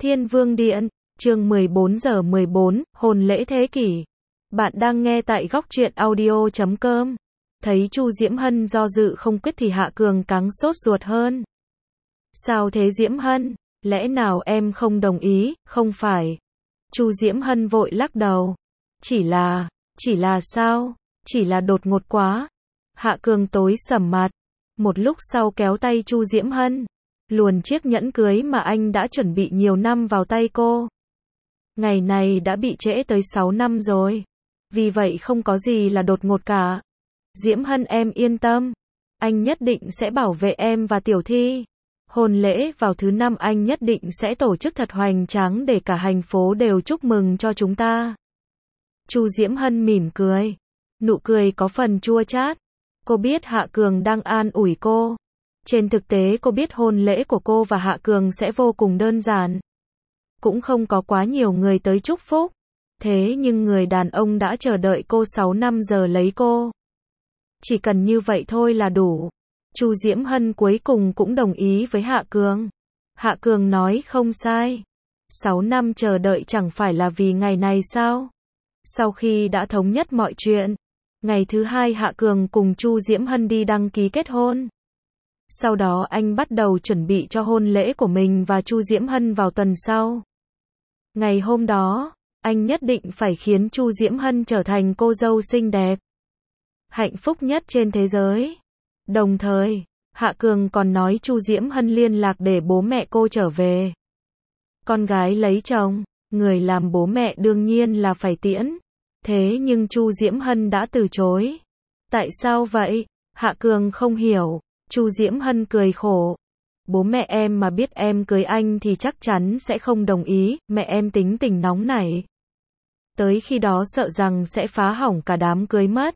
Thiên Vương Điện, chương 14:14, hôn lễ thế kỷ. Bạn đang nghe tại góc truyện audio.com. Thấy Chu Diễm Hân do dự không quyết thì Hạ Cường càng sốt ruột hơn. Sao thế Diễm Hân? Lẽ nào em không đồng ý, không phải? Chu Diễm Hân vội lắc đầu. Chỉ là sao? Chỉ là đột ngột quá. Hạ Cường tối sầm mặt. Một lúc sau kéo tay Chu Diễm Hân, luồn chiếc nhẫn cưới mà anh đã chuẩn bị nhiều năm vào tay cô. Ngày này đã bị trễ tới 6 năm rồi. Vì vậy không có gì là đột ngột cả. Diễm Hân em yên tâm. Anh nhất định sẽ bảo vệ em và Tiểu Thi. Hôn lễ vào thứ 5 anh nhất định sẽ tổ chức thật hoành tráng để cả thành phố đều chúc mừng cho chúng ta. Chu Diễm Hân mỉm cười. Nụ cười có phần chua chát. Cô biết Hạ Cường đang an ủi cô. Trên thực tế cô biết hôn lễ của cô và Hạ Cường sẽ vô cùng đơn giản. Cũng không có quá nhiều người tới chúc phúc. Thế nhưng người đàn ông đã chờ đợi cô 6 năm giờ lấy cô. Chỉ cần như vậy thôi là đủ. Chu Diễm Hân cuối cùng cũng đồng ý với Hạ Cường. Hạ Cường nói không sai. 6 năm chờ đợi chẳng phải là vì ngày này sao? Sau khi đã thống nhất mọi chuyện, ngày thứ 2 Hạ Cường cùng Chu Diễm Hân đi đăng ký kết hôn. Sau đó anh bắt đầu chuẩn bị cho hôn lễ của mình và Chu Diễm Hân vào tuần sau. Ngày hôm đó, anh nhất định phải khiến Chu Diễm Hân trở thành cô dâu xinh đẹp, hạnh phúc nhất trên thế giới. Đồng thời, Hạ Cường còn nói Chu Diễm Hân liên lạc để bố mẹ cô trở về. Con gái lấy chồng, người làm bố mẹ đương nhiên là phải tiễn. Thế nhưng Chu Diễm Hân đã từ chối. Tại sao vậy? Hạ Cường không hiểu. Chu Diễm Hân cười khổ. Bố mẹ em mà biết em cưới anh thì chắc chắn sẽ không đồng ý, mẹ em tính tình nóng nảy. Tới khi đó sợ rằng sẽ phá hỏng cả đám cưới mất.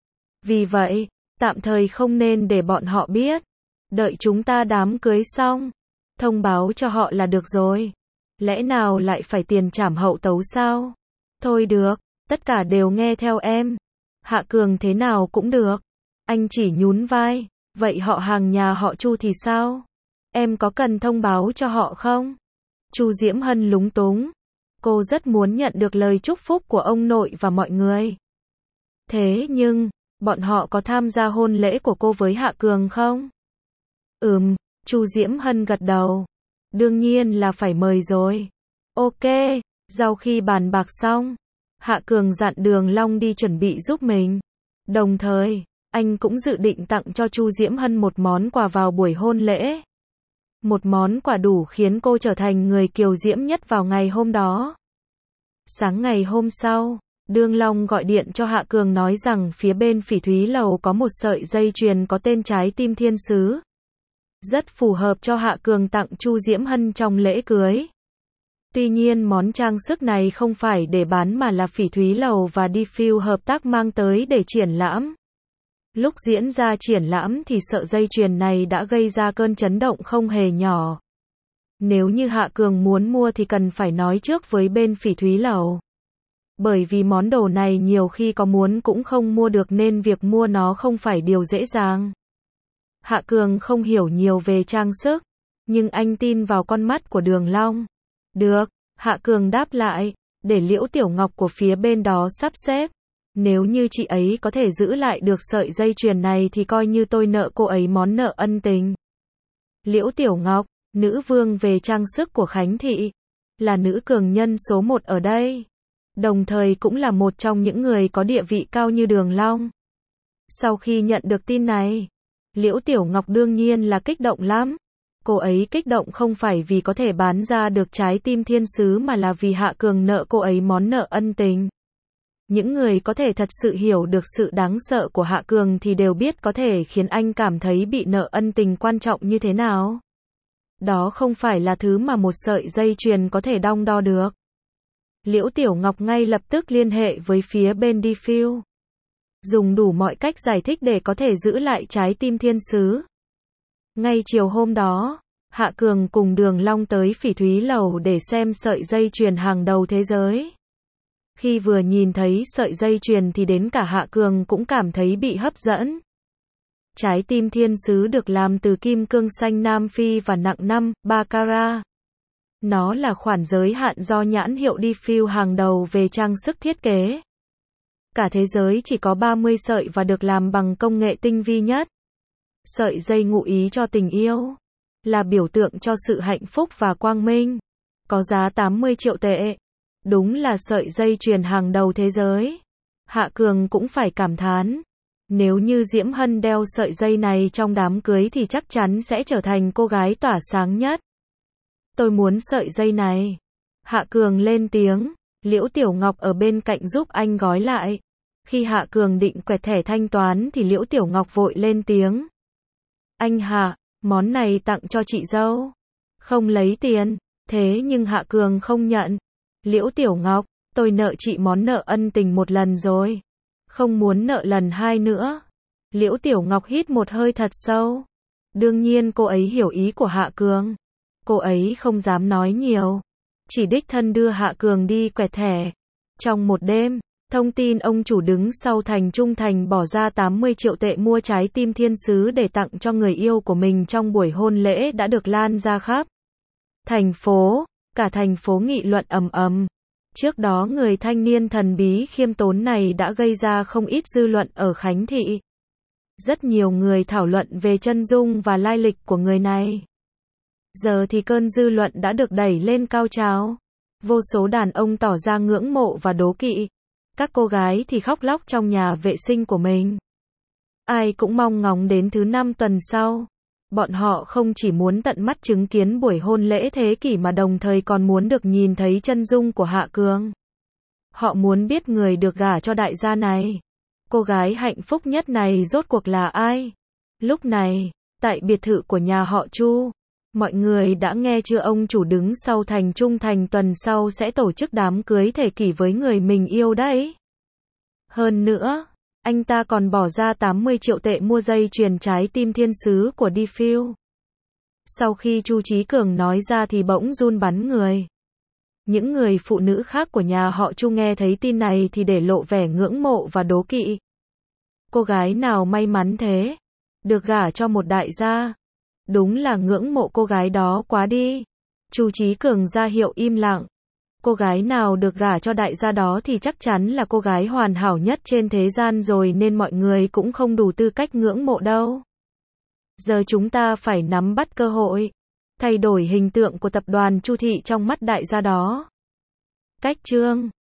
Vì vậy, tạm thời không nên để bọn họ biết. Đợi chúng ta đám cưới xong, thông báo cho họ là được rồi. Lẽ nào lại phải tiền trảm hậu tấu sao? Thôi được, tất cả đều nghe theo em. Hạ Cường thế nào cũng được. Anh chỉ nhún vai. Vậy họ hàng nhà họ Chu thì sao? Em có cần thông báo cho họ không? Chu Diễm Hân lúng túng. Cô rất muốn nhận được lời chúc phúc của ông nội và mọi người. Thế nhưng, bọn họ có tham gia hôn lễ của cô với Hạ Cường không? Chu Diễm Hân gật đầu. Đương nhiên là phải mời rồi. Ok, sau khi bàn bạc xong, Hạ Cường dặn Đường Long đi chuẩn bị giúp mình. Đồng thời, anh cũng dự định tặng cho Chu Diễm Hân một món quà vào buổi hôn lễ. Một món quà đủ khiến cô trở thành người kiều diễm nhất vào ngày hôm đó. Sáng ngày hôm sau, Đường Long gọi điện cho Hạ Cường nói rằng phía bên Phỉ Thúy Lầu có một sợi dây chuyền có tên Trái Tim Thiên Sứ. Rất phù hợp cho Hạ Cường tặng Chu Diễm Hân trong lễ cưới. Tuy nhiên món trang sức này không phải để bán mà là Phỉ Thúy Lầu và Diffuse hợp tác mang tới để triển lãm. Lúc diễn ra triển lãm thì sợi dây chuyền này đã gây ra cơn chấn động không hề nhỏ. Nếu như Hạ Cường muốn mua thì cần phải nói trước với bên Phỉ Thúy Lầu. Bởi vì món đồ này nhiều khi có muốn cũng không mua được nên việc mua nó không phải điều dễ dàng. Hạ Cường không hiểu nhiều về trang sức, nhưng anh tin vào con mắt của Đường Long. Được, Hạ Cường đáp lại, để Liễu Tiểu Ngọc của phía bên đó sắp xếp. Nếu như chị ấy có thể giữ lại được sợi dây chuyền này thì coi như tôi nợ cô ấy món nợ ân tình. Liễu Tiểu Ngọc, nữ vương về trang sức của Khánh Thị, là nữ cường nhân số 1 ở đây. Đồng thời cũng là một trong những người có địa vị cao như Đường Long. Sau khi nhận được tin này, Liễu Tiểu Ngọc đương nhiên là kích động lắm. Cô ấy kích động không phải vì có thể bán ra được Trái Tim Thiên Sứ mà là vì Hạ Cường nợ cô ấy món nợ ân tình. Những người có thể thật sự hiểu được sự đáng sợ của Hạ Cường thì đều biết có thể khiến anh cảm thấy bị nợ ân tình quan trọng như thế nào. Đó không phải là thứ mà một sợi dây chuyền có thể đong đo được. Liễu Tiểu Ngọc ngay lập tức liên hệ với phía bên Diffuse. Dùng đủ mọi cách giải thích để có thể giữ lại Trái Tim Thiên Sứ. Ngay chiều hôm đó, Hạ Cường cùng Đường Long tới Phỉ Thúy Lầu để xem sợi dây chuyền hàng đầu thế giới. Khi vừa nhìn thấy sợi dây chuyền thì đến cả Hạ Cường cũng cảm thấy bị hấp dẫn. Trái Tim Thiên Sứ được làm từ kim cương xanh Nam Phi và nặng 5, 3 carat. Nó là khoản giới hạn do nhãn hiệu Diffuse hàng đầu về trang sức thiết kế. Cả thế giới chỉ có 30 sợi và được làm bằng công nghệ tinh vi nhất. Sợi dây ngụ ý cho tình yêu, là biểu tượng cho sự hạnh phúc và quang minh. Có giá 80 triệu tệ. Đúng là sợi dây chuyền hàng đầu thế giới. Hạ Cường cũng phải cảm thán. Nếu như Diễm Hân đeo sợi dây này trong đám cưới thì chắc chắn sẽ trở thành cô gái tỏa sáng nhất. Tôi muốn sợi dây này. Hạ Cường lên tiếng. Liễu Tiểu Ngọc ở bên cạnh giúp anh gói lại. Khi Hạ Cường định quẹt thẻ thanh toán thì Liễu Tiểu Ngọc vội lên tiếng. Anh Hạ, món này tặng cho chị dâu. Không lấy tiền. Thế nhưng Hạ Cường không nhận. Liễu Tiểu Ngọc, tôi nợ chị món nợ ân tình một lần rồi. Không muốn nợ lần hai nữa. Liễu Tiểu Ngọc hít một hơi thật sâu. Đương nhiên cô ấy hiểu ý của Hạ Cường. Cô ấy không dám nói nhiều. Chỉ đích thân đưa Hạ Cường đi quẹt thẻ. Trong một đêm, thông tin ông chủ đứng sau Thành Trung Thành bỏ ra 80 triệu tệ mua trái tim thiên sứ để tặng cho người yêu của mình trong buổi hôn lễ đã được lan ra khắp thành phố. Cả thành phố nghị luận ầm ầm. Trước đó người thanh niên thần bí khiêm tốn này đã gây ra không ít dư luận ở Khánh Thị. Rất nhiều người thảo luận về chân dung và lai lịch của người này. Giờ thì cơn dư luận đã được đẩy lên cao trào. Vô số đàn ông tỏ ra ngưỡng mộ và đố kỵ. Các cô gái thì khóc lóc trong nhà vệ sinh của mình. Ai cũng mong ngóng đến thứ 5 tuần sau. Bọn họ không chỉ muốn tận mắt chứng kiến buổi hôn lễ thế kỷ mà đồng thời còn muốn được nhìn thấy chân dung của Hạ Cường. Họ muốn biết người được gả cho đại gia này. Cô gái hạnh phúc nhất này rốt cuộc là ai? Lúc này, tại biệt thự của nhà họ Chu, mọi người đã nghe chưa, ông chủ đứng sau Thành Trung Thành tuần sau sẽ tổ chức đám cưới thế kỷ với người mình yêu đấy. Hơn nữa, anh ta còn bỏ ra 80 triệu tệ mua dây chuyền trái tim thiên sứ của Diffuse. Sau khi Chu Chí Cường nói ra thì bỗng run bắn người. Những người phụ nữ khác của nhà họ Chu nghe thấy tin này thì để lộ vẻ ngưỡng mộ và đố kỵ. Cô gái nào may mắn thế? Được gả cho một đại gia. Đúng là ngưỡng mộ cô gái đó quá đi. Chu Chí Cường ra hiệu im lặng. Cô gái nào được gả cho đại gia đó thì chắc chắn là cô gái hoàn hảo nhất trên thế gian rồi, nên mọi người cũng không đủ tư cách ngưỡng mộ đâu. Giờ chúng ta phải nắm bắt cơ hội, thay đổi hình tượng của tập đoàn Chu Thị trong mắt đại gia đó. Cách chương